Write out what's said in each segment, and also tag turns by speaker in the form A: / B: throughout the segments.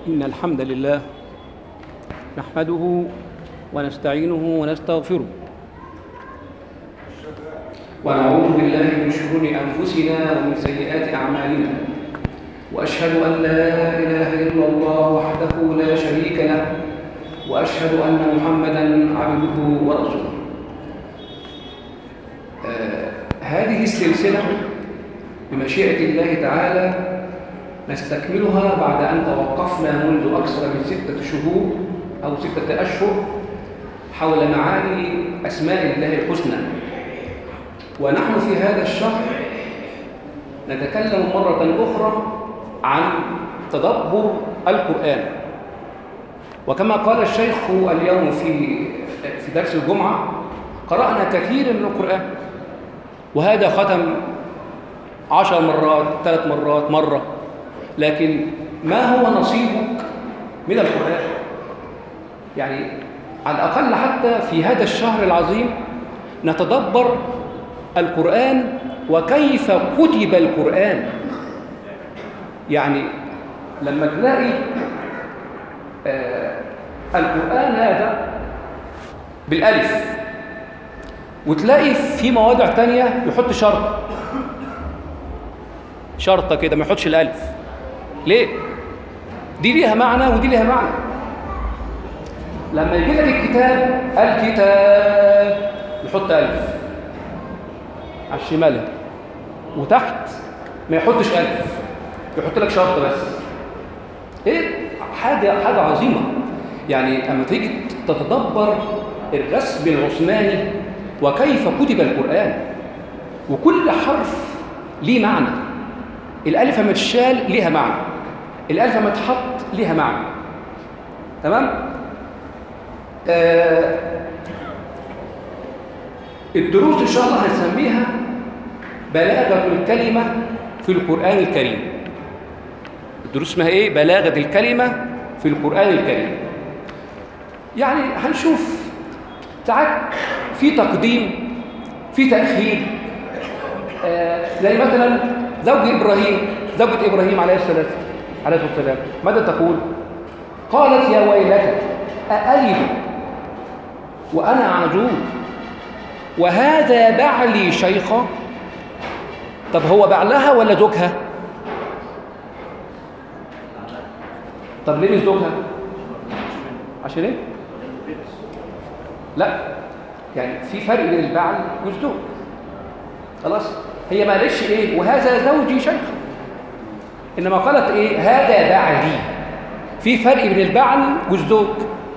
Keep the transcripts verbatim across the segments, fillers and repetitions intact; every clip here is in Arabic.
A: إن الحمد لله نحمده ونستعينه ونستغفره ونعوذ بالله من شرور أنفسنا ومن سيئات أعمالنا، وأشهد أن لا إله إلا الله وحده لا شريك له، وأشهد أن محمدًا عبده ورسوله. آه هذه السلسلة بمشيئة الله تعالى نستكملها بعد أن توقفنا منذ أكثر من ستة شهور أو ستة أشهر حول معاني أسماء الله الحسنى، ونحن في هذا الشهر نتكلم مرة أخرى عن تدبر القرآن. وكما قال الشيخ اليوم في في درس الجمعة، قرأنا كثير من القرآن، وهذا ختم عشر مرات، ثلاث مرات، مرة، لكن ما هو نصيبك من القرآن؟ يعني على الأقل حتى في هذا الشهر العظيم نتدبر القرآن وكيف كتب القرآن. يعني لما تلاقي آه القرآن هذا بالألف، وتلاقي في مواضع تانية يحط شرط شرطة كده ما يحطش الألف. ليه؟ دي ليها معنى ودي ليها معنى. لما يجي لك الكتاب الكتاب يحط ألف على الشمال، وتحت ما يحطش ألف، يحط لك شرط بس. ايه حاجة حاجة عظيمة. يعني اما تيجي تتدبر الرسم العثماني وكيف كتب القرآن، وكل حرف ليه معنى. الألف لما تشال ليها معنى، الألف لما تحط ليها معنى. تمام؟ آه الدروس إن شاء الله هنسميها بلاغة الكلمة في القرآن الكريم. الدروس اسمها إيه؟ بلاغة الكلمة في القرآن الكريم. يعني هنشوف ساعات في تقديم، في تأخير. آه زي مثلا زوج إبراهيم، زوجة إبراهيم عليه السلام عليه السلام ماذا تقول؟ قالت يا ويلتى أألد وأنا عجوز وهذا بعلي شيخا. طب هو بعلها ولا زوجها؟ طب ليه مش زوجها؟ عشان ايه؟ لا، يعني في فرق بين البعل والزوج. خلاص، هي ما قالتش ايه وهذا زوجي شيخ، انما قالت ايه هذا بعلي. في فرق بين البعل والزوج.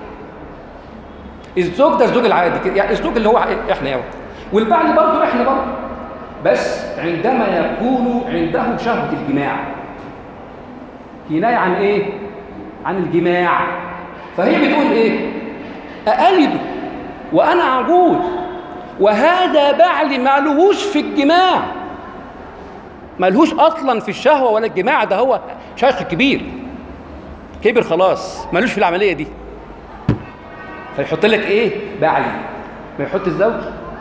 A: الزوج ده الزوج العادي، يعني الزوج اللي هو احنا يعني، والبعل برضه احنا برضه، بس عندما يكون عنده شهوة الجماع. كناية عن ايه؟ عن الجماع. فهي بتقول ايه؟ أألد وأنا عجوز وهذا بعلي. ما لهوش في الجماع، ما لهوش أصلا في الشهوة ولا الجماع، ده هو شيخ كبير كبر خلاص، ما لهوش في العملية دي. فيحط لك ايه؟ بعلي. ما يحط الزوج.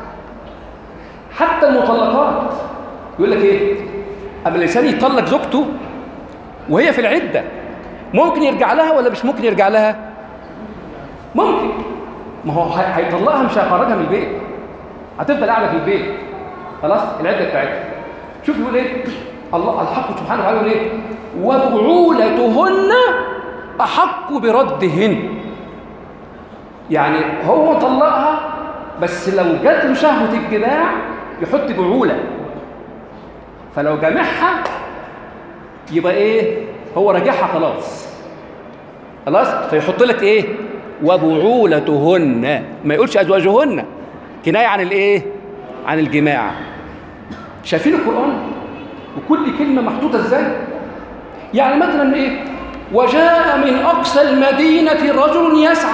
A: حتى المطلقات يقول لك ايه؟ اما الانسان يطلق زوجته وهي في العده، ممكن يرجع لها ولا مش ممكن يرجع لها؟ ممكن. ما هو هيطلقها، مش هيخرجها من البيت، هتفضل قاعده في البيت خلاص العده بتاعتها. شوف يقول ايه الله الحق سبحانه وتعالى، يقول ايه؟ وبعولتهن احق بردهن. يعني هو طلقها، بس لو جات له شهوه الجماع يحط بعوله، فلو جامعها يبقى ايه؟ هو راجعها خلاص خلاص. فيحط لك ايه؟ وبعولتهن، ما يقولش ازواجهن، كنايه عن الايه؟ عن الجماع. شايفين القرآن وكل كلمه محطوطه ازاي؟ يعني مثلا ايه؟ وجاء من اقصى المدينه رجل يسعى.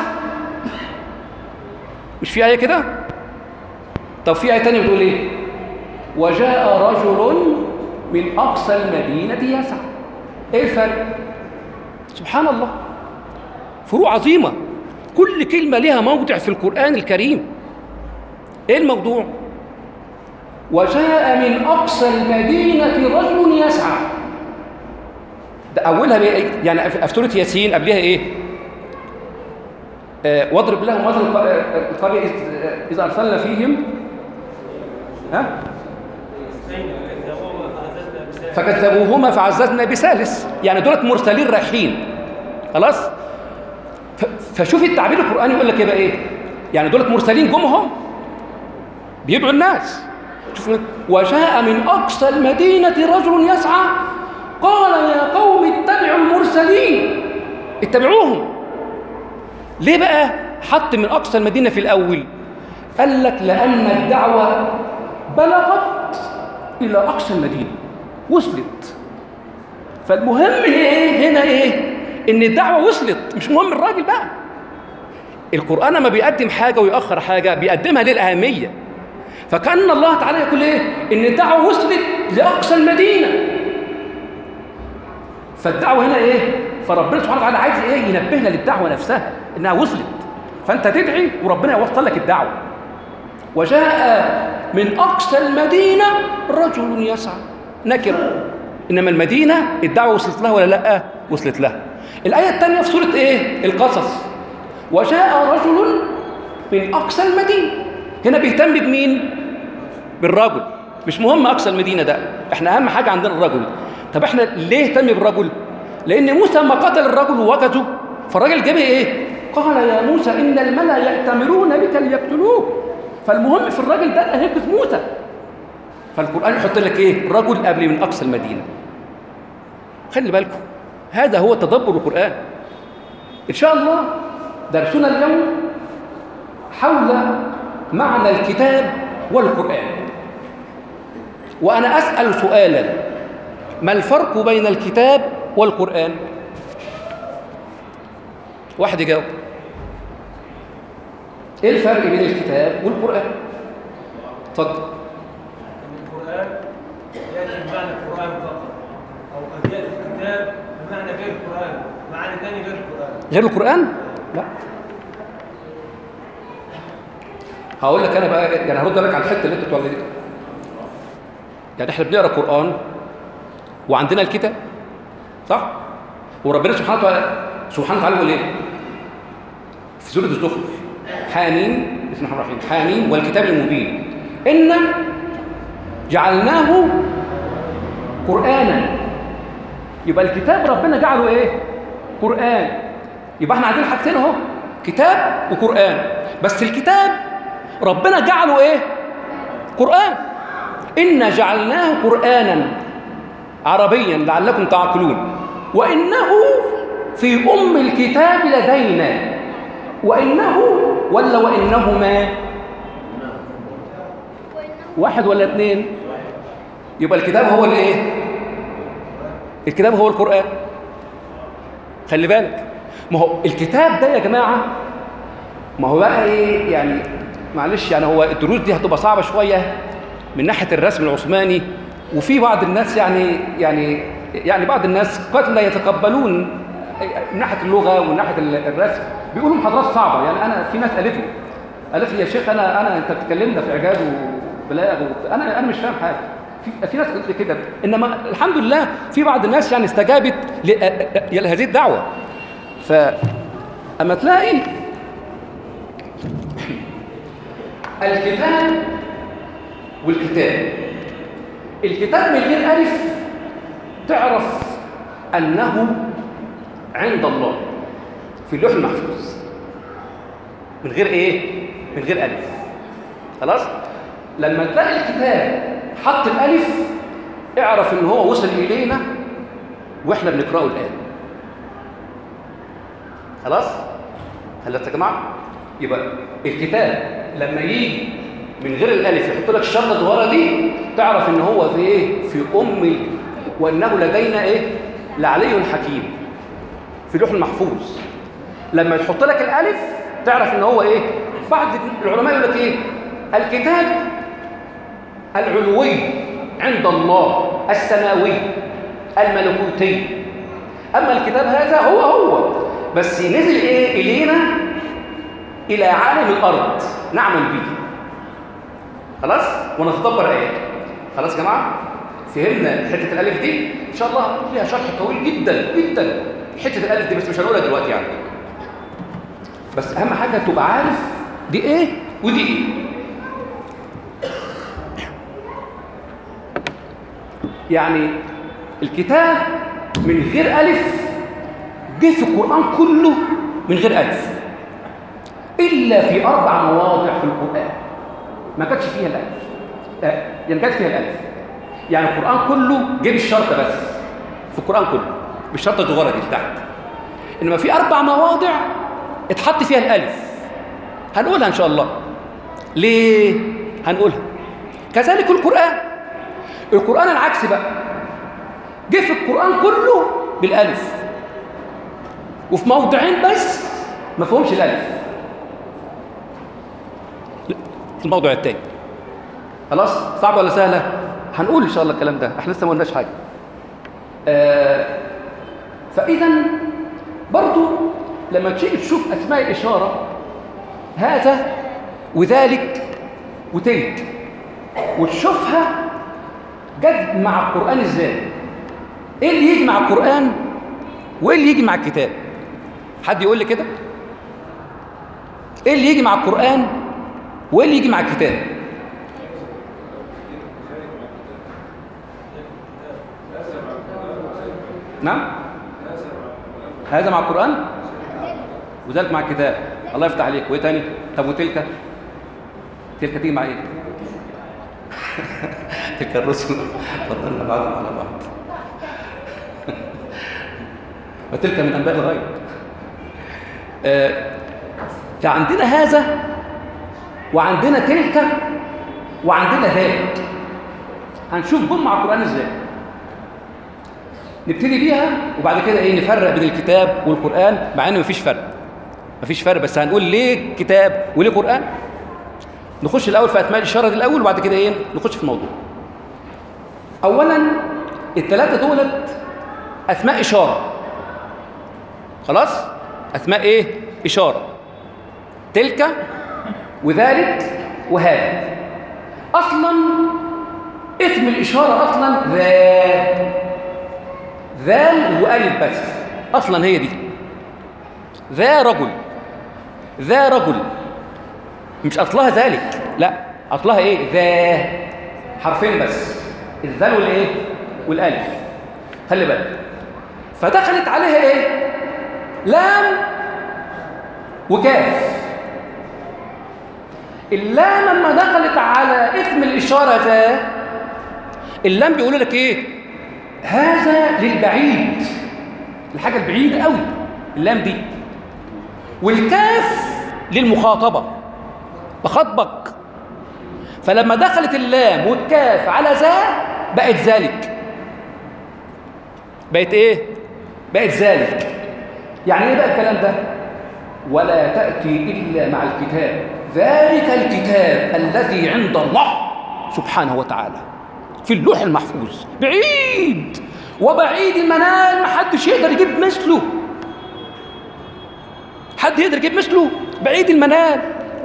A: مش في آية كده؟ طب في آية تانية بتقول إيه؟ وجاء رجل من أقصى المدينة يسعى. إيه الفرق؟ سبحان الله، فروع عظيمة. كل كلمة لها موضع في القرآن الكريم. إيه الموضوع؟ وجاء من أقصى المدينة رجل يسعى. ده اولها بإيه؟ يعني في سوره ياسين قبلها ايه؟ آه واضرب لهم مثل القريه اذ إذ ارسلنا فيهم ها فكذبوهما فعززنا بثالث، يعني دولت مرسلين رايحين خلاص. فشوف التعبير القرآني يقول لك يبقى ايه؟ يعني دولت مرسلين جمهم بيدعوا الناس. شوف، وجاء من اقصى المدينه رجل يسعى قال يا قوم اتبعوا المرسلين، اتبعوهم. ليه بقى حط من اقصى المدينه في الاول؟ قال لك لان الدعوه بلغت الى اقصى المدينه، وصلت. فالمهم ايه هنا ايه؟ ان الدعوه وصلت، مش مهم الراجل بقى. القرآن لما بيقدم حاجه ويأخر حاجه بيقدمها للأهمية. فكأن الله تعالى يقول ايه؟ ان الدعوه وصلت لاقصى المدينه. فالدعوه هنا ايه؟ فربنا سبحانه وتعالى عايز ايه؟ ينبهنا للدعوه نفسها انها وصلت. فانت تدعي وربنا يوصل لك الدعوه. وجاء من اقصى المدينه رجل يسعى، نكر. انما المدينه الدعوه وصلت لها ولا لا؟ وصلت لها. الايه الثانيه في سوره ايه؟ القصص، وجاء رجل من اقصى المدينه. هنا بيهتم بمين؟ بالرجل. مش مهم اقصى المدينه ده، احنا اهم حاجه عندنا الرجل. طب احنا ليه اهتم بالرجل؟ لان موسى ما قتل الرجل ووجده، فالراجل جاب ايه؟ قال يا موسى ان الملأ يأتمرون بك ليقتلوك. فالمهم في الراجل ده اللي هينقذ موسى. فالقرآن يحط لك ايه؟ رجل قبل من اقصى المدينه. خلي بالكم، هذا هو تدبر القرآن. ان شاء الله درسنا اليوم حول معنى الكتاب والقرآن. وأنا أسأل سؤالا: ما الفرق بين الكتاب والقرآن؟ واحد يجاوب. إيه الفرق بين الكتاب والقرآن؟ اتفضل.
B: القرآن يأتي بمعنى القرآن فقط، أو قد يأتي الكتاب بمعنى غير القرآن، معنى ثاني غير القرآن.
A: غير القرآن؟ لا. هقول لك انا بقى، يعني هرد لك على الحته اللي انت بتقول دي. يعني احنا بنقرا قرآن وعندنا الكتاب، صح؟ وربنا سبحانه وتعالى سبحانه وتعالى يقول ايه؟ في سوره الزخرف: حاميم، بسم الله الرحمن الرحيم، حاميم والكتاب المبين إنا جعلناه قرآنا. يبقى الكتاب ربنا جعله ايه؟ قرآن. يبقى احنا عندنا حاجتين اهو، كتاب وقرآن. بس الكتاب ربنا جعله ايه؟ قرآن. إنا جعلناه قرآنا عربيا لعلكم تعقلون وإنه في أم الكتاب لدينا. وإنه ولا وإنهما؟ واحد ولا اثنين؟ يبقى الكتاب هو الايه؟ الكتاب هو القرآن. خلي بالك، ما هو الكتاب ده يا جماعة، ما هو بقى ايه يعني، معلش يعني هو الدروس دي هتبقى صعبة شوية من ناحية الرسم العثماني، وفي بعض الناس يعني يعني يعني بعض الناس قد لا يتقبلون من ناحية اللغة ومن ناحية الرسم، بيقولوا محاضرات صعبة. يعني أنا في ناس قالت لي قالت لي يا شيخ أنا أنا أنت بتكلمنا في إعجاز وبلاغ، أنا أنا مش فاهم حاجة. في في ناس قالت لي كده، إنما الحمد لله في بعض الناس يعني استجابت لهذه الدعوة. فأما تلاقي الكتاب والكتاب، الكتاب من غير ألف تعرف أنه عند الله في اللوح المحفوظ، من غير إيه؟ من غير ألف. خلاص؟ لما تلاقي الكتاب حط الألف اعرف إن هو وصل إلينا وإحنا بنقرأه الآن. خلاص؟ خلصت يا جماعة؟ يبقى الكتاب لما يجي من غير الالف يحط لك الشرطه الصغيره دي تعرف ان هو في ايه؟ في ام، وانه لدينا ايه؟ لعلي حكيم، في لوح المحفوظ. لما يحط لك الالف تعرف ان هو ايه؟ بعض العلماء يقول لك ايه؟ الكتاب العلوي عند الله، السماوي الملكوتي. اما الكتاب هذا هو هو بس نزل ايه الينا الى عالم الارض نعمل به. خلاص؟ ونتدبر اياته. خلاص يا جماعه؟ فهمنا حته الالف دي ان شاء الله ليها شرح طويل جدا جدا حته الالف دي، بس مش هنقولها دلوقتي يعني. بس اهم حاجه تبقى عارف دي ايه ودي ايه. يعني الكتاب من غير الف جه في القران كله من غير الف الا في اربع مواضع في القران ما كانتش فيها الالف، آه يعني كانت فيها الالف. يعني القرآن كله جه بالشرطة بس، في القرآن كله بالشرطة الصغيرة دي تحت. إنما في أربع مواضع اتحط فيها الألف، هنقولها إن شاء الله. ليه؟ هنقولها. كذلك القرآن، القرآن العكس بقى، جه في القرآن كله بالألف، وفي موضعين بس ما فيهمش الألف. الموضوع التاني خلاص، صعبة ولا سهلة؟ هنقول إن شاء الله الكلام ده، احنا لسه ما قلناش حاجة. آه فإذا برضو لما تيجي تشوف أسماء الإشارة هذا وذلك وتلك وتشوفها جد مع القرآن إزاي؟ إيه اللي يجي مع القرآن وإيه اللي يجي مع الكتاب؟ حد يقول لي كده؟ إيه اللي يجي مع القرآن وإيه اللي يجي مع الكتاب؟ نعم؟ هذا مع القرآن وذلك مع الكتاب. الله يفتح عليك. وايه تاني؟ طب وتلك؟ تلك تيجي مع ايه؟ تلك الرسل فضلنا بعضهم على بعض. وتلك من انباء الغيب. آه فعندنا هذا وعندنا تلك وعندنا ذلك. هنشوف جم مع القرآن ازاي. نبتدي بيها وبعد كده ايه نفرق بين الكتاب والقرآن، مع ان مفيش فرق مفيش فرق بس هنقول ليه كتاب وليه قرآن. نخش الاول في اسماء الاشاره دي الاول وبعد كده ايه نخش في الموضوع. اولا الثلاثه دولت اسماء اشاره، خلاص؟ اسماء ايه؟ اشاره. تلك وذلك وهذا. اصلا اسم الاشاره اصلا ذا، ذال والف بس، اصلا هي دي ذا رجل، ذا رجل، مش اصلها ذلك، لا اصلها ايه؟ ذا، حرفين بس، الذال والايه والالف. خلي بالك. فدخلت عليها ايه؟ لام وكاف. اللام لما دخلت على اسم الاشاره ذا، اللام بيقول لك ايه؟ هذا للبعيد، الحاجه البعيده قوي اللام دي. والكاف للمخاطبه، بخاطبك. فلما دخلت اللام والكاف على ذا بقت ذلك، بقت ايه؟ بقت ذلك. يعني ايه بقى الكلام ده؟ ولا تأتي إلا مع الكتاب، ذلك الكتاب الذي عند الله سبحانه وتعالى في اللوح المحفوظ، بعيد وبعيد المنال، ما حدش يقدر يجيب مثله. حد يقدر يجيب مثله؟ بعيد المنال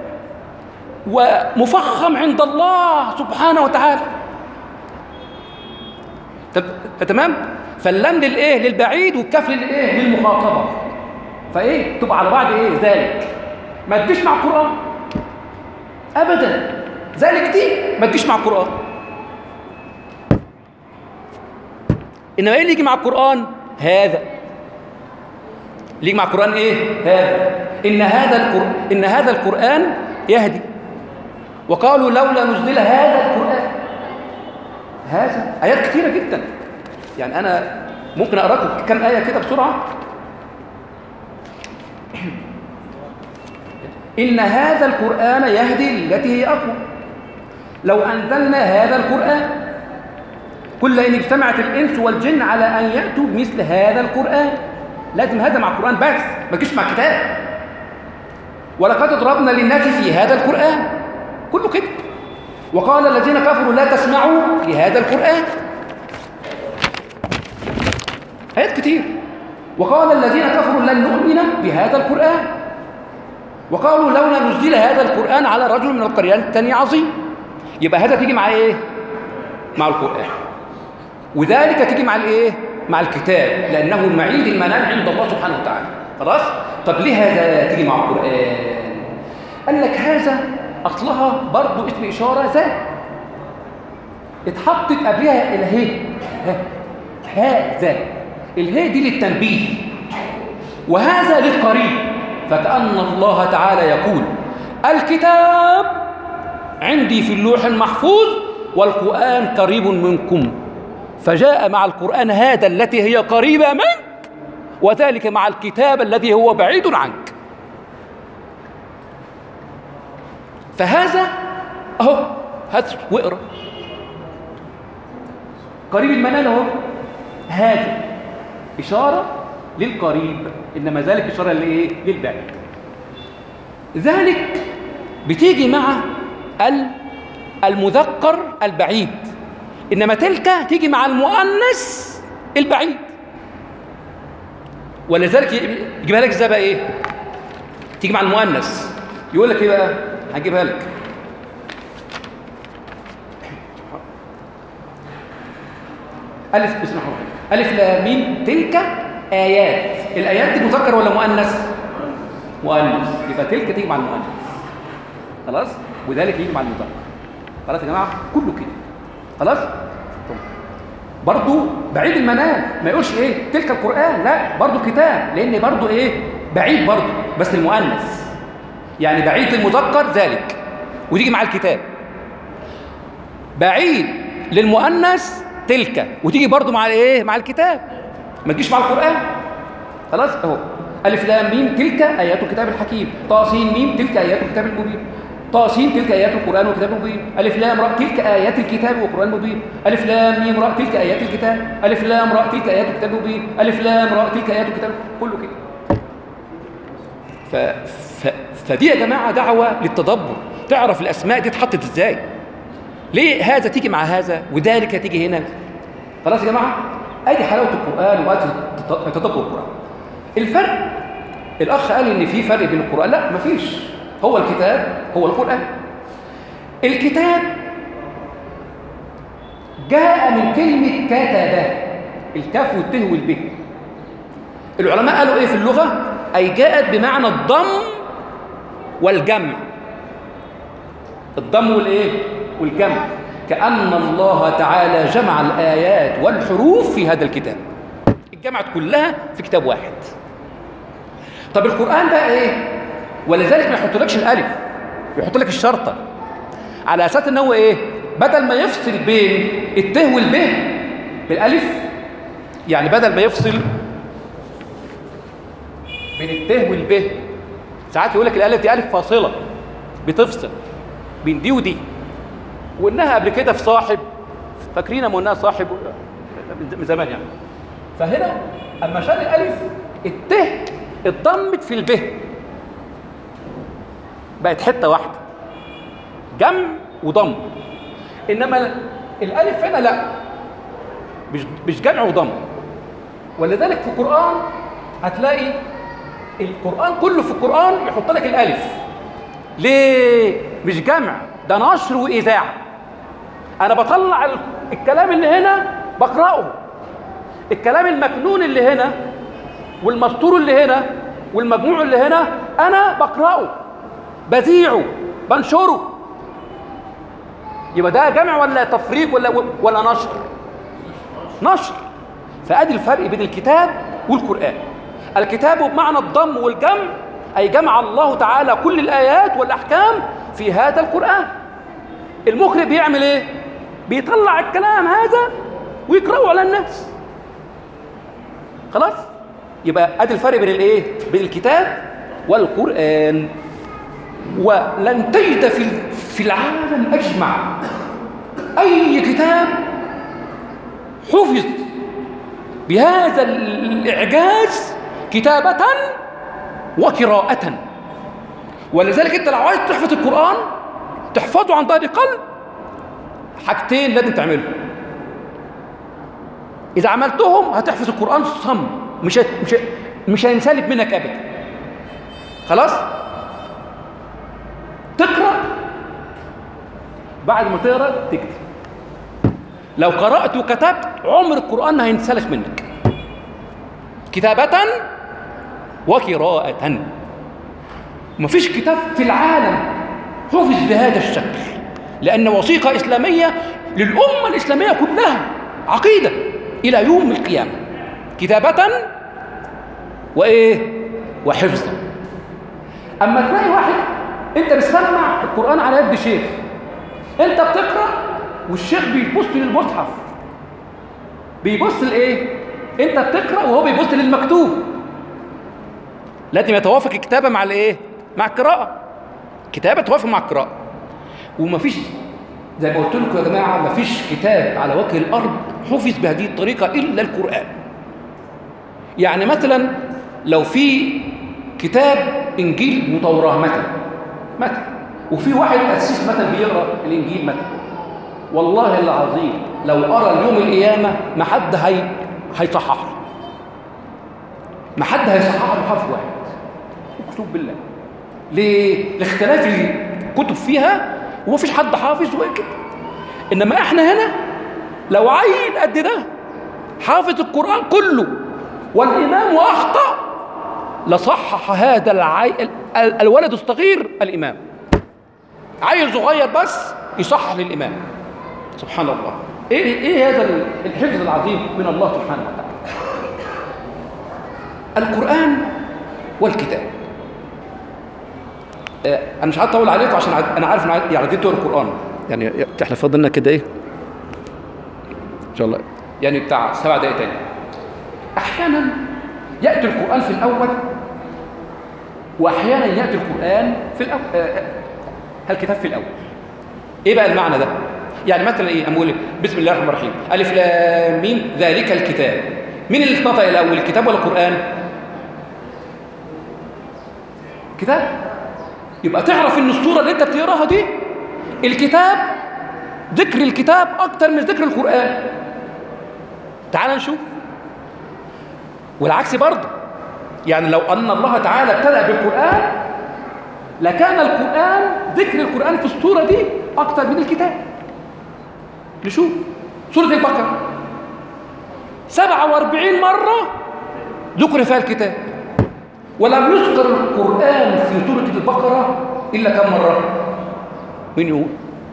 A: ومفخم عند الله سبحانه وتعالى. تمام؟ فاللام للايه؟ للبعيد، والكاف للايه؟ للمخاطبه. فايه؟ تبقى على بعض ايه؟ ذلك. ما تجيش مع القرآن ابدا. ذلك دي ما تجيش مع القرآن. انما ايه اللي يجي مع القرآن؟ هذا. اللي يجي مع القرآن ايه؟ هذا. ان هذا القرآن ان هذا القرآن يهدي. وقالوا لولا نزل هذا القرآن. هذا آيات كثيرة جدا. يعني أنا ممكن أقرأ لكم كم آية كده بسرعة. إن هذا القرآن يهدي التي هي أقوى. لو أنزلنا هذا القرآن كل إن اجتمعت الإنس والجن على أن يأتوا بمثل هذا القرآن. لازم هذا مع القرآن بس، ما تجيش مع الكتاب. ولقد ضربنا للناس في هذا القرآن، كله كده. وقال الذين كفروا لا تسمعوا لهذا القرآن. آيات كتير. وقال الذين كفروا لن نؤمن بهذا القرآن. وقالوا لولا نزل هذا القرآن على رجل من القريتين عظيم. يبقى هذا تيجي مع ايه؟ مع القرآن. وذلك تيجي مع الايه؟ مع الكتاب، لانه المعيد المنان عند الله سبحانه وتعالى. خلاص؟ طب ليه هذا تيجي مع القرآن؟ قال لك هذا اصلها برضو اسم اشاره ذات، اتحطت قبلها الهي، هذا الهي دي للتنبيه، وهذا للقريب، فكأن الله تعالى يقول الكتاب عندي في اللوح المحفوظ والقرآن قريب منكم، فجاء مع القرآن هذا التي هي قريبة منك، وذلك مع الكتاب الذي هو بعيد عنك. فهذا اهو هات واقرا قريب المنال اهو، هذا اشاره للقريب، انما ذلك اشاره لايه؟ للبعيد. ذلك بتيجي مع المذكر البعيد، انما تلك تيجي مع المؤنث البعيد. ولذلك يجيبها لك ازاي بقى؟ ايه تيجي مع المؤنث؟ يقول لك ايه بقى؟ هجيبها لك. ألف، بسم الله الرحمن الرحيم، ألف لام ميم تلك آيات. الآيات دي مذكر ولا مؤنث؟ مؤنث، يبقى تلك تيجي مع المؤنث. خلاص؟ وذلك يجي مع المذكر. خلاص يا جماعة؟ كله كده. خلاص؟ برضو بعيد المنال، ما يقولش ايه؟ تلك القرآن، لا، برضو كتاب، لأن برضو ايه؟ بعيد برضو، بس المؤنث. يعني بعيد للمذكر ذلك، وتيجي مع الكتاب. بعيد للمؤنث تلك، وتيجي برضو مع الايه؟ مع الكتاب، ما تجيش مع القرآن. خلاص اهو، ألف لام ميم تلك آيات الكتاب الحكيم، طا سين ميم تلك آيات الكتاب المبين، طا سين تلك آيات القرآن والكتاب المبين، ألف لام راء تلك آيات الكتاب والقرآن المبين، ألف لام ميم راء تلك آيات الكتاب، ألف لام راء تلك آيات الكتاب المبين، ألف لام راء تلك آيات الكتاب، كله كده. ف... ف... فدي يا جماعة دعوة للتدبر، تعرف الأسماء دي اتحطت ازاي، ليه هذا تيجي مع هذا وذلك تيجي هنا. خلاص يا جماعة؟ ادي حلاوة القرآن وادي تدبر القرآن. الفرق، الأخ قال إن في فرق بين القرآن، لا مفيش، هو الكتاب هو القرآن. الكتاب جاء من كلمة كتب، الكاف والته والب. العلماء قالوا إيه في اللغة؟ أي جاءت بمعنى الضم والجمع، الضم والإيه؟ والجمع، كأن الله تعالى جمع الآيات والحروف في هذا الكتاب، الجمعت كلها في كتاب واحد. طب القرآن بقى إيه؟ ولذلك ما يحطلكش الألف، يحط لك الشرطة، على أساس إن هو إيه؟ بدل ما يفصل بين الته والب بالألف، يعني بدل ما يفصل بين الته والب، ساعات يقول لك الألف دي ألف فاصلة بتفصل بين دي ودي، وإنها قبل كده في صاحب، فاكرين أما إنها صاحب من زمان يعني. فهنا أما شال الألف، الته اتضمت في الب، بقت حتة واحدة، جمع وضم. إنما الألف هنا لا، مش مش جمع وضم. ولذلك في القرآن هتلاقي القرآن كله، في القرآن يحط لك الألف. ليه؟ مش جمع، ده نشر وإذاعة. أنا بطلع الكلام اللي هنا بقرأه، الكلام المكنون اللي هنا والمسطور اللي هنا والمجموع اللي هنا أنا بقرأه، بذيعه، بنشره. يبقى ده جمع ولا تفريق ولا ولا نشر؟ نشر. فأدي الفرق بين الكتاب والقرآن. الكتاب بمعنى الضم والجمع، أي جمع الله تعالى كل الآيات والأحكام في هذا القرآن. المقرئ بيعمل إيه؟ بيطلع الكلام هذا ويقرأه على الناس. خلاص؟ يبقى أدي الفرق بين الإيه؟ بين الكتاب والقرآن. ولن تجد في في العالم أجمع أي كتاب حفظ بهذا الإعجاز كتابة وقراءة. ولذلك أنت لو عايز تحفظ القرآن تحفظه عن ظهر قلب، حاجتين لازم تعملهم. إذا عملتهم هتحفظ القرآن صم، مش مش مش هينسلب منك أبدا. خلاص؟ تقرأ، بعد ما تقرأ تكتب. لو قرأت وكتبت عمر القرآن ما هينسلخ منك، كتابة وقراءة. مفيش كتاب في العالم حفظ بهذا الشكل، لأن وثيقة إسلامية للأمة الإسلامية كلها، عقيدة إلى يوم القيامة، كتابة وإيه وحفظا. أما تلاقي واحد أنت بتسمع القرآن على يد شيخ، أنت بتقرأ والشيخ بيبص للمصحف، بيبص لإيه؟ أنت بتقرأ وهو بيبص للمكتوب. لازم يتوافق الكتابة مع الإيه؟ مع القراءة. كتابة توافق مع القراءة. ومفيش زي ما قلت لكم يا جماعة، مفيش كتاب على وجه الأرض حفظ بهذه الطريقة إلا القرآن. يعني مثلا لو في كتاب إنجيل وتوراة مثلا مثلا وفي واحد أسيس مثلا بيقرأ الإنجيل مثلا، والله العظيم لو أرى اليوم القيامة ما حد هي هيصحح له، ما حد هيصحح له حرف واحد، اقسم بالله. ليه؟ لاختلاف الكتب فيها ومفيش حد حافظ وكده. إنما إحنا هنا لو عيل قد ده حافظ القرآن كله والإمام أخطأ لصحح هذا العي... الولد الصغير الإمام، عيل صغير بس يصحح للإمام. سبحان الله. إيه, إيه هذا الحفظ العظيم من الله سبحانه وتعالى. القرآن والكتاب. آه أنا مش هطول عليكم عشان أنا عارف إن يعني دي تقرأ القرآن، يعني إحنا فاضلنا كده إيه إن شاء الله يعني بتاع سبع دقايق تاني. أحيانا يأتي القرآن في الأول وأحيانا يأتي القرآن في الأول آه الكتاب في الأول. إيه بقى المعنى ده؟ يعني مثلا إيه أقول بسم الله الرحمن الرحيم ألف لام ميم ذلك الكتاب، مين اللي اتنطق الأول، الكتاب ولا القرآن؟ كتاب. يبقى تعرف إن السورة اللي أنت بتقراها دي الكتاب، ذكر الكتاب أكتر من ذكر القرآن. تعال نشوف. والعكس برضه، يعني لو أن الله تعالى ابتدأ بالقرآن لكان القرآن ذكر القرآن في السورة دي أكتر من الكتاب. نشوف سورة البقرة سبعة وأربعين مرة ذكر فيها الكتاب، ولم يذكر القرآن في سورة البقرة إلا كم مرة؟ مين يقول؟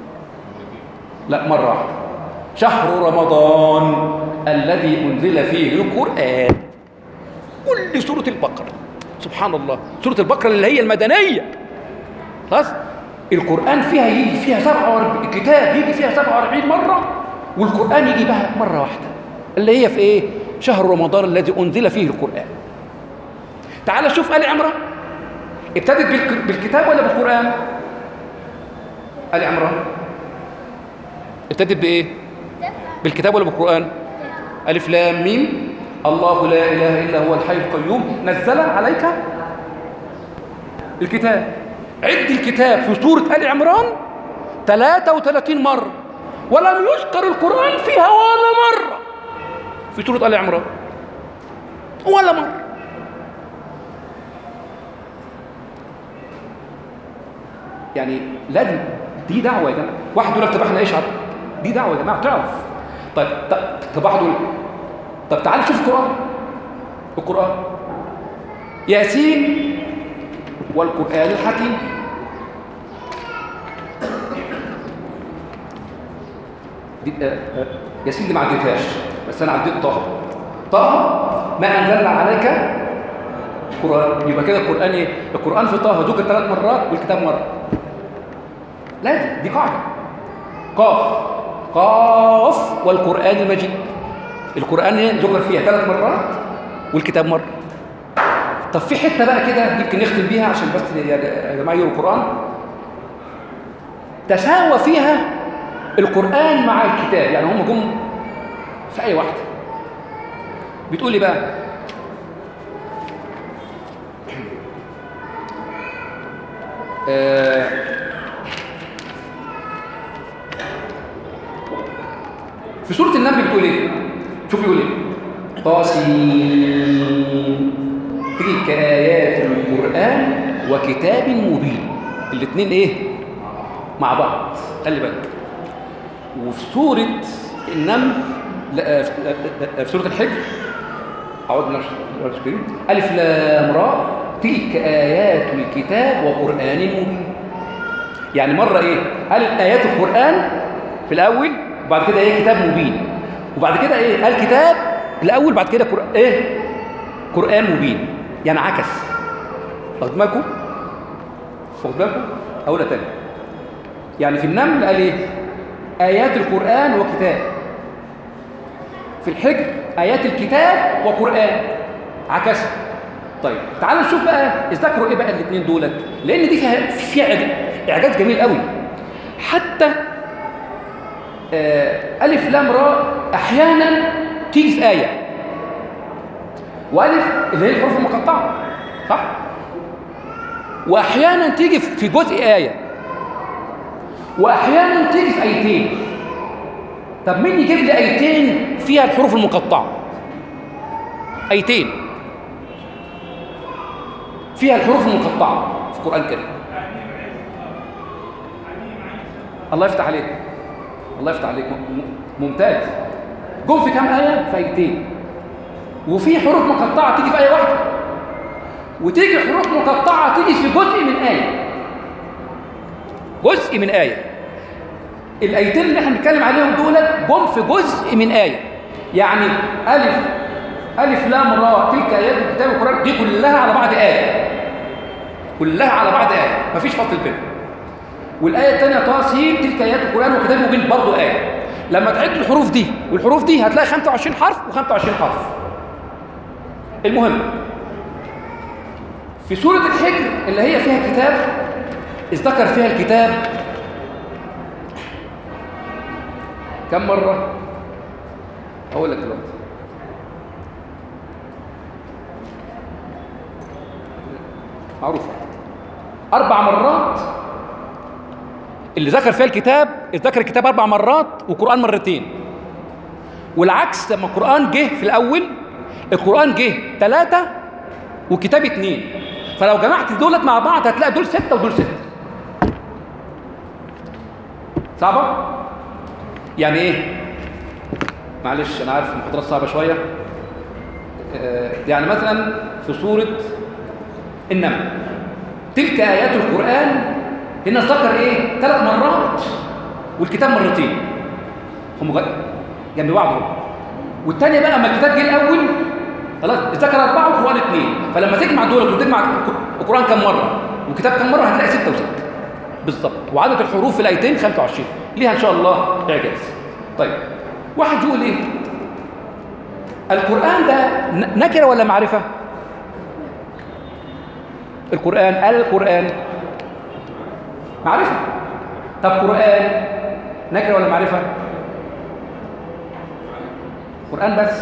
A: لا مرة واحدة. شهر رمضان الذي أنزل فيه القرآن. كل سورة البقرة. سبحان الله. سورة البقرة اللي هي المدنية خلاص القرآن فيها يجي فيها سبعة وأربعين، الكتاب يجي فيها سبعة وأربعين مرة والقرآن يجي بها مرة واحدة اللي هي في إيه؟ شهر رمضان الذي أنزل فيه القرآن. تعال شوف آل عمران ابتدت بالكتاب ولا بالقرآن؟ آل عمران ابتدت بإيه؟ بالكتاب ولا بالقرآن؟ ألف لام ميم الله لا إله إلا هو الحي القيوم نزل عليك الكتاب. عد الكتاب في سورة آل عمران ثلاثة وثلاثين مرة ولم يذكر القرآن فيها ولا مرة في سورة آل عمران ولا مرة. يعني لازم دي دعوة يا جماعة. واحد يقول لك طب احنا ايش عارف؟ دي دعوة يا جماعة تعرف. طيب طب واحد يقول طب تعال شوف القرآن. القرآن ياسين والقرآن الحكيم. دي آه آه ياسين دي ما عديتهاش بس انا عديت طه. طه ما انزلنا عليك القرآن. يبقى كده القرآن ايه؟ القرآن في طه ذكر ثلاث مرات والكتاب مرة. لازم دي قاعدة. قاف قاف والقرآن المجيد. القرآن ذكر فيها ثلاث مرات والكتاب مرة. طب في حتة بقى كده يمكن نختم بيها عشان بس يا جماعة يقروا القرآن. تساوى فيها القرآن مع الكتاب، يعني هم جم في أي واحدة. بتقول لي بقى آه في سورة النمل بتقول ايه؟ شوف بيقول ايه؟ طاسين تلك آيات القرآن وكتاب مبين. الاثنين ايه؟ مع بعض خلي بالك. وفي سورة النمل لا، في سورة الحجر أعوذ بالله من الشيطان الرجيم ألف لام را تلك آيات الكتاب وقرآن مبين. يعني مرة إيه؟ قال آيات القرآن في الأول وبعد كده إيه؟ كتاب مبين. وبعد كده إيه؟ قال كتاب الأول بعد كده قرآن إيه؟ قرآن مبين. يعني عكس. واخد بالكم؟ واخد بالكم؟ أقولها تاني. يعني في النمل قال إيه؟ آيات القرآن وكتاب. في الحجر آيات الكتاب وقرآن. عكسها. طيب تعالوا نشوف بقى اذكروا ايه بقى الاثنين دولت، لان دي فيها فيها اعجاز جميل قوي. حتى آه الف لام را احيانا تيجي في ايه، والف اللي هي الحروف المقطعه صح، واحيانا تيجي في جزء ايه، واحيانا تيجي في ايتين. طب مين يجيب لي ايتين فيها الحروف المقطعه؟ ايتين فيها الحروف المقطعة في القرآن الكريم. الله يفتح عليك، الله يفتح عليك، ممتاز. جم في كام آية؟ في آيتين. وفي حروف مقطعة تيجي في آية واحدة، وتيجي حروف مقطعة تيجي في جزء من آية. جزء من آية. الآيتين اللي احنا بنتكلم عليهم دولت جم في جزء من آية. يعني ألف ألف لام را تلك آيات الكتاب والقرآن دي كلها على بعض آية. كلها على بعض آية، مفيش فصل بينهم. والآية الثانية طاسين تلك آيات القرآن وكتاب مبين برضه آية. لما تعد الحروف دي والحروف دي هتلاقي خمسة وعشرين حرف وخمسة وعشرين حرف. المهم في سورة الحجر اللي هي فيها كتاب ذكر فيها الكتاب كم مرة؟ أقول لك دلوقتي. معروفة أربع مرات اللي ذكر فيها الكتاب، ذكر الكتاب أربع مرات والقرآن مرتين. والعكس لما القرآن جه في الأول القرآن جه ثلاثة والكتاب اثنين. فلو جمعت دولت مع بعض هتلاقي دول ستة ودول ستة. صعبة؟ يعني إيه؟ معلش أنا عارف المحاضرات صعبة شوية. يعني مثلا في سورة النمل تلك آيات القرآن هنا ذكر إيه؟ ثلاث مرات والكتاب مرتين. هم جنب بعض. والثانية بقى لما الكتاب جه الأول خلاص ذكر أربعة والقرآن اثنين. فلما تجمع دولت وتجمع القرآن كم مرة والكتاب كم مرة هتلاقي ستة وستة بالظبط. وعدد الحروف في الآيتين خمسة وعشرين. ليها إن شاء الله إعجاز. طيب واحد يقول إيه؟ القرآن ده نكرة ولا معرفة؟ القرآن القرآن معرفة. طب قرآن نكرة ولا معرفة؟ قرآن بس.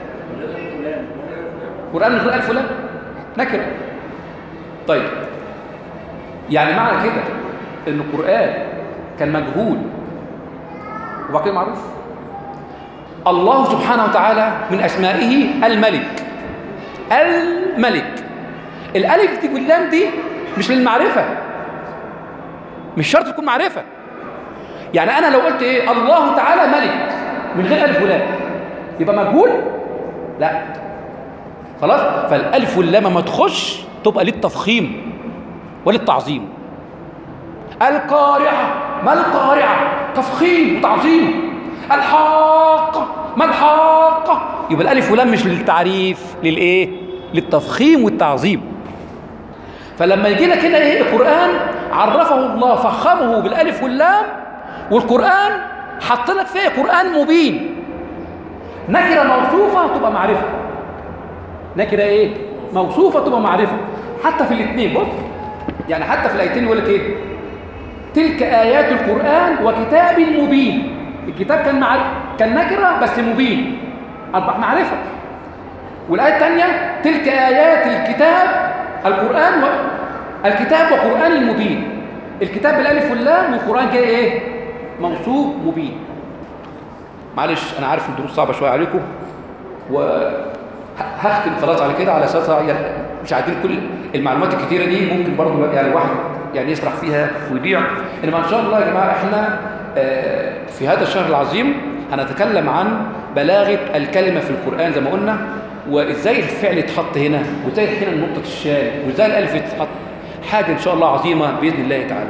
A: قرآن من غير ألف ولام نكرة. طيب يعني معنى كده إن القرآن كان مجهول وبعد كده معروف. الله سبحانه وتعالى من أسمائه الملك. الملك الألف دي واللام دي مش للمعرفة، مش شرط تكون معرفة. يعني أنا لو قلت إيه الله تعالى ملك من غير ألف ولام يبقى مجهول؟ لا خلاص. فالألف واللام ما تخش تبقى للتفخيم وللتعظيم. القارعة ما القارعة؟ تفخيم وتعظيم. الحاقة ما الحاقة؟ يبقى الألف واللام مش للتعريف، للإيه؟ للتفخيم والتعظيم. فلما يجي لك هنا ايه القرآن عرفه الله فخمه بالالف واللام، والقرآن حط لك فيه قرآن مبين. نكرة موصوفة تبقى معرفة. نكرة ايه؟ موصوفة تبقى معرفة. حتى في الاثنين بص يعني حتى في الايتين يقول لك ايه؟ تلك آيات القرآن وكتاب مبين. الكتاب كان معرفة كان نكرة بس مبين أصبح معرفة. والآية الثانية تلك آيات الكتاب القرآن و... الكتاب وقرآن المبين. الكتاب بالالف واللام والقرآن جاي ايه؟ موصوف مبين. معلش انا عارف الدروس صعبة شوية عليكم وهختم خلاص على كده على اساس يعني مش عايزين كل المعلومات الكتيرة دي ممكن برضو يعني واحد يعني يسرح فيها ويضيع. انما ان شاء الله يا جماعة احنا في هذا الشهر العظيم هنتكلم عن بلاغة الكلمة في القرآن زي ما قلنا، وإزاي الفعل يتحط هنا، وإزاي هنا نقطة الشال، وإزاي الألف يتحط. حاجة إن شاء الله عظيمة بإذن الله تعالى.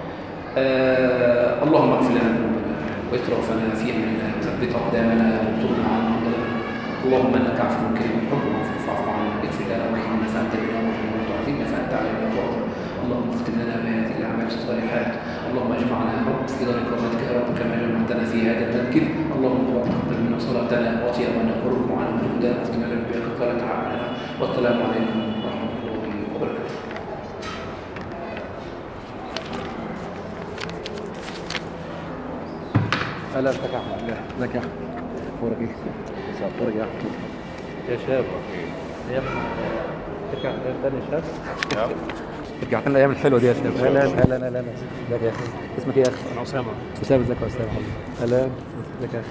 A: آه اللهم اغفر لنا ذنوبنا وإسرافنا في أمرنا وثبت أقدامنا وانصرنا على من ظلمنا. اللهم إنك عفو كريم تحب العفو فاعف عنا، اغفر لنا وارحمنا فأنت بنا مرحم، وتعافينا فأنت علينا قادر. اللهم اختم لنا بهذه الأعمال الصالحات. اللهم اجمعنا يا رب في دار كرامتك يا رب كما جمعتنا في هذا المسجد. اللهم تقبل منا صلاتنا وصيامنا وركوعنا وسجودنا واختم لنا بك قال تعالى. والسلام عليكم ورحمة الله وبركاته. هلا بك يا احمد. ازيك يا احمد؟ اخبارك ايه؟ اخبارك يا احمد؟ يا شاب يا ابني ترجع تاني يا شاب؟ نعم رجعت لنا الايام الحلوه دي يا شباب. اهلا اهلا اهلا ازيك يا اخي؟ اسمك ايه يا اخي؟ انا اسامه. اسامه ازيك يا اسامه؟ اهلا ازيك يا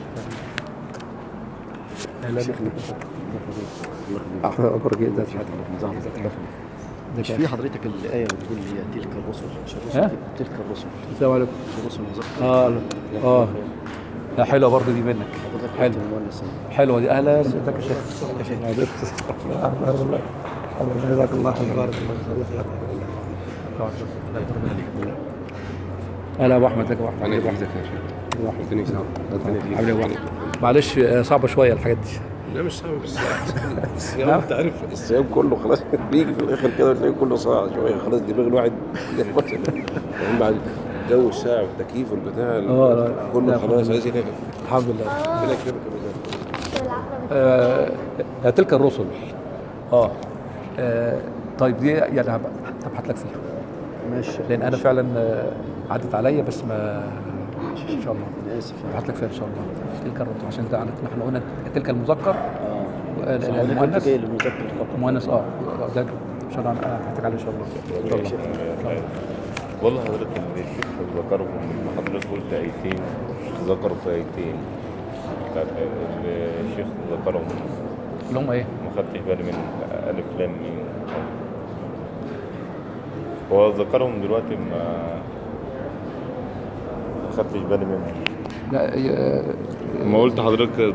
A: اخي؟ اهلا احمد اخبارك ايه؟ ازيك
C: مش في حضرتك الآية بتقول هي تلك الرسل مش الرسل تلك الرسل.
A: السلام عليكم.
C: الرسل
A: اه اه لا حلوه برضه دي منك. حلوه حلوه دي. اهلا ازيك يا شيخ؟ يا شيخ جزاك الله خير. بارك الله فيك. اهلا يا ابو احمد. ازيك يا ابو احمد؟
D: انا لوحدك يا شيخ.
A: عامل ايه؟ معلش صعبه شويه الحاجات دي.
D: لا مش صعب بس الصيام انت عارف الصيام كله خلاص بيجي في الاخر كده تلاقي كله صعب شويه خلاص دماغ الواحد يعني بعد الجو الساعه والتكييف والبتاع
A: اه
D: كله خلاص عايز ينام.
A: الحمد لله.
D: ربنا يكرمك
A: يا آه تلك الرسل. اه, آه طيب دي يعني هبحث لك فيها
C: ماشي،
A: لان انا فعلا عدت عليا بس ما ان شاء الله
C: انا اسف
A: هبحث لك فيها ان شاء الله. تلك الرسل عشان ده احنا قلنا تلك المذكر
C: اه
A: المؤنث
C: جاي للمذكر فقط
A: المؤنث اه ده ان شاء الله انا هحتاج عليه ان شاء الله ان شاء الله.
E: والله حضرتك الشيخ ذكرهم لما حضرتك قلت ايتين ذكروا في ايتين الشيخ ذكرهم
A: اللي هم ايه؟
E: ما خدتش بالي من الف لام ميم. هو ذكرهم دلوقتي ما خدتش بالي منهم.
A: لا
E: ما قلت حضرتك